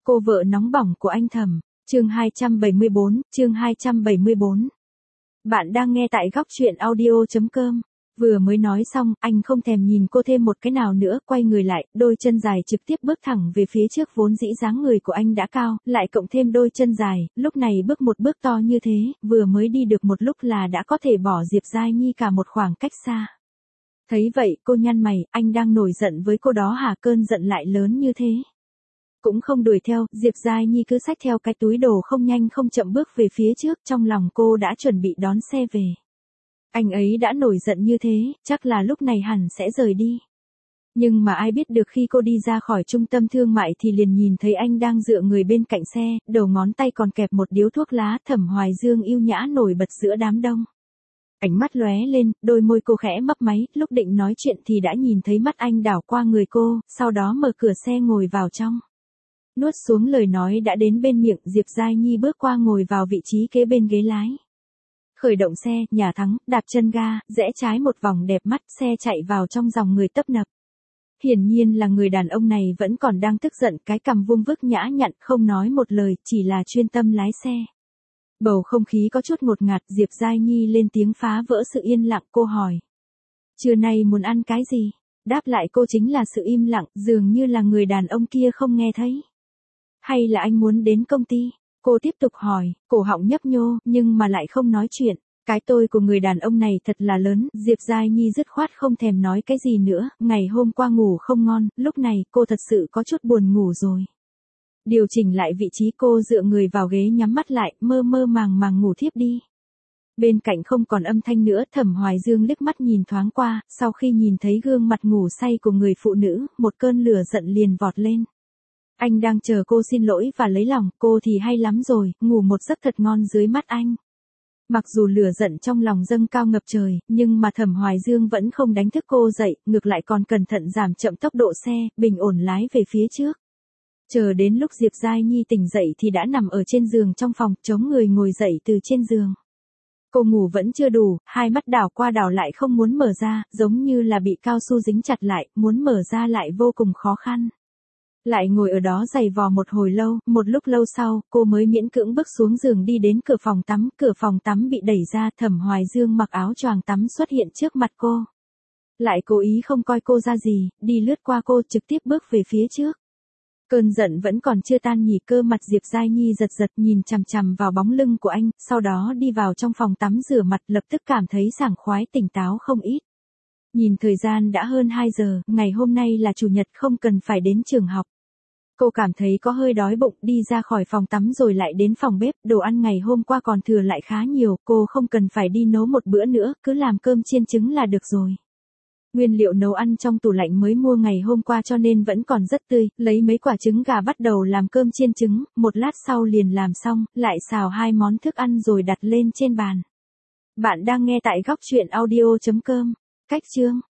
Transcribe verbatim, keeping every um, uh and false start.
Cô vợ nóng bỏng của anh Thẩm, chương hai trăm bảy mươi bốn, chương hai trăm bảy mươi bốn. Bạn đang nghe tại góc truyện audio chấm com. Vừa mới nói xong, anh không thèm nhìn cô thêm một cái nào nữa, quay người lại, đôi chân dài trực tiếp bước thẳng về phía trước, vốn dĩ dáng người của anh đã cao, lại cộng thêm đôi chân dài, lúc này bước một bước to như thế, vừa mới đi được một lúc là đã có thể bỏ Diệp Giai Nhi cả một khoảng cách xa. Thấy vậy, cô nhăn mày, anh đang nổi giận với cô đó hả? Cơn giận lại lớn như thế. Cũng không đuổi theo, Diệp Giai Nhi cứ xách theo cái túi đồ không nhanh không chậm bước về phía trước, trong lòng cô đã chuẩn bị đón xe về. Anh ấy đã nổi giận như thế, chắc là lúc này hẳn sẽ rời đi. Nhưng mà ai biết được khi cô đi ra khỏi trung tâm thương mại thì liền nhìn thấy anh đang dựa người bên cạnh xe, đầu ngón tay còn kẹp một điếu thuốc lá. Thẩm Hoài Dương yêu nhã nổi bật giữa đám đông. Ánh mắt lóe lên, đôi môi cô khẽ mấp máy, lúc định nói chuyện thì đã nhìn thấy mắt anh đảo qua người cô, sau đó mở cửa xe ngồi vào trong. Nuốt xuống lời nói đã đến bên miệng, Diệp Giai Nhi bước qua ngồi vào vị trí kế bên ghế lái. Khởi động xe, nhà thắng, đạp chân ga, rẽ trái một vòng đẹp mắt, xe chạy vào trong dòng người tấp nập. Hiển nhiên là người đàn ông này vẫn còn đang tức giận, cái cằm vuông vức nhã nhặn, không nói một lời, chỉ là chuyên tâm lái xe. Bầu không khí có chút ngột ngạt, Diệp Giai Nhi lên tiếng phá vỡ sự yên lặng, cô hỏi. Trưa nay muốn ăn cái gì? Đáp lại cô chính là sự im lặng, dường như là người đàn ông kia không nghe thấy. Hay là anh muốn đến công ty? Cô tiếp tục hỏi, cổ họng nhấp nhô, nhưng mà lại không nói chuyện. Cái tôi của người đàn ông này thật là lớn, Diệp Giai Nhi dứt khoát không thèm nói cái gì nữa, ngày hôm qua ngủ không ngon, lúc này cô thật sự có chút buồn ngủ rồi. Điều chỉnh lại vị trí, cô dựa người vào ghế nhắm mắt lại, mơ mơ màng màng ngủ thiếp đi. Bên cạnh không còn âm thanh nữa, Thẩm Hoài Dương liếc mắt nhìn thoáng qua, sau khi nhìn thấy gương mặt ngủ say của người phụ nữ, một cơn lửa giận liền vọt lên. Anh đang chờ cô xin lỗi và lấy lòng, cô thì hay lắm rồi, ngủ một giấc thật ngon dưới mắt anh. Mặc dù lửa giận trong lòng dâng cao ngập trời, nhưng mà Thẩm Hoài Dương vẫn không đánh thức cô dậy, ngược lại còn cẩn thận giảm chậm tốc độ xe, bình ổn lái về phía trước. Chờ đến lúc Diệp Giai Nhi tỉnh dậy thì đã nằm ở trên giường trong phòng, chống người ngồi dậy từ trên giường. Cô ngủ vẫn chưa đủ, hai mắt đảo qua đảo lại không muốn mở ra, giống như là bị cao su dính chặt lại, muốn mở ra lại vô cùng khó khăn. Lại ngồi ở đó giày vò một hồi lâu, một lúc lâu sau, cô mới miễn cưỡng bước xuống giường đi đến cửa phòng tắm, cửa phòng tắm bị đẩy ra, Thẩm Hoài Dương mặc áo choàng tắm xuất hiện trước mặt cô. Lại cố ý không coi cô ra gì, đi lướt qua cô trực tiếp bước về phía trước. Cơn giận vẫn còn chưa tan nhỉ, cơ mặt Diệp Giai Nhi giật giật nhìn chằm chằm vào bóng lưng của anh, sau đó đi vào trong phòng tắm rửa mặt, lập tức cảm thấy sảng khoái tỉnh táo không ít. Nhìn thời gian đã hơn hai giờ, ngày hôm nay là chủ nhật không cần phải đến trường học. Cô cảm thấy có hơi đói bụng, đi ra khỏi phòng tắm rồi lại đến phòng bếp, đồ ăn ngày hôm qua còn thừa lại khá nhiều, cô không cần phải đi nấu một bữa nữa, cứ làm cơm chiên trứng là được rồi. Nguyên liệu nấu ăn trong tủ lạnh mới mua ngày hôm qua cho nên vẫn còn rất tươi, lấy mấy quả trứng gà bắt đầu làm cơm chiên trứng, một lát sau liền làm xong, lại xào hai món thức ăn rồi đặt lên trên bàn. Bạn đang nghe tại góc truyện audio chấm com. Cách chương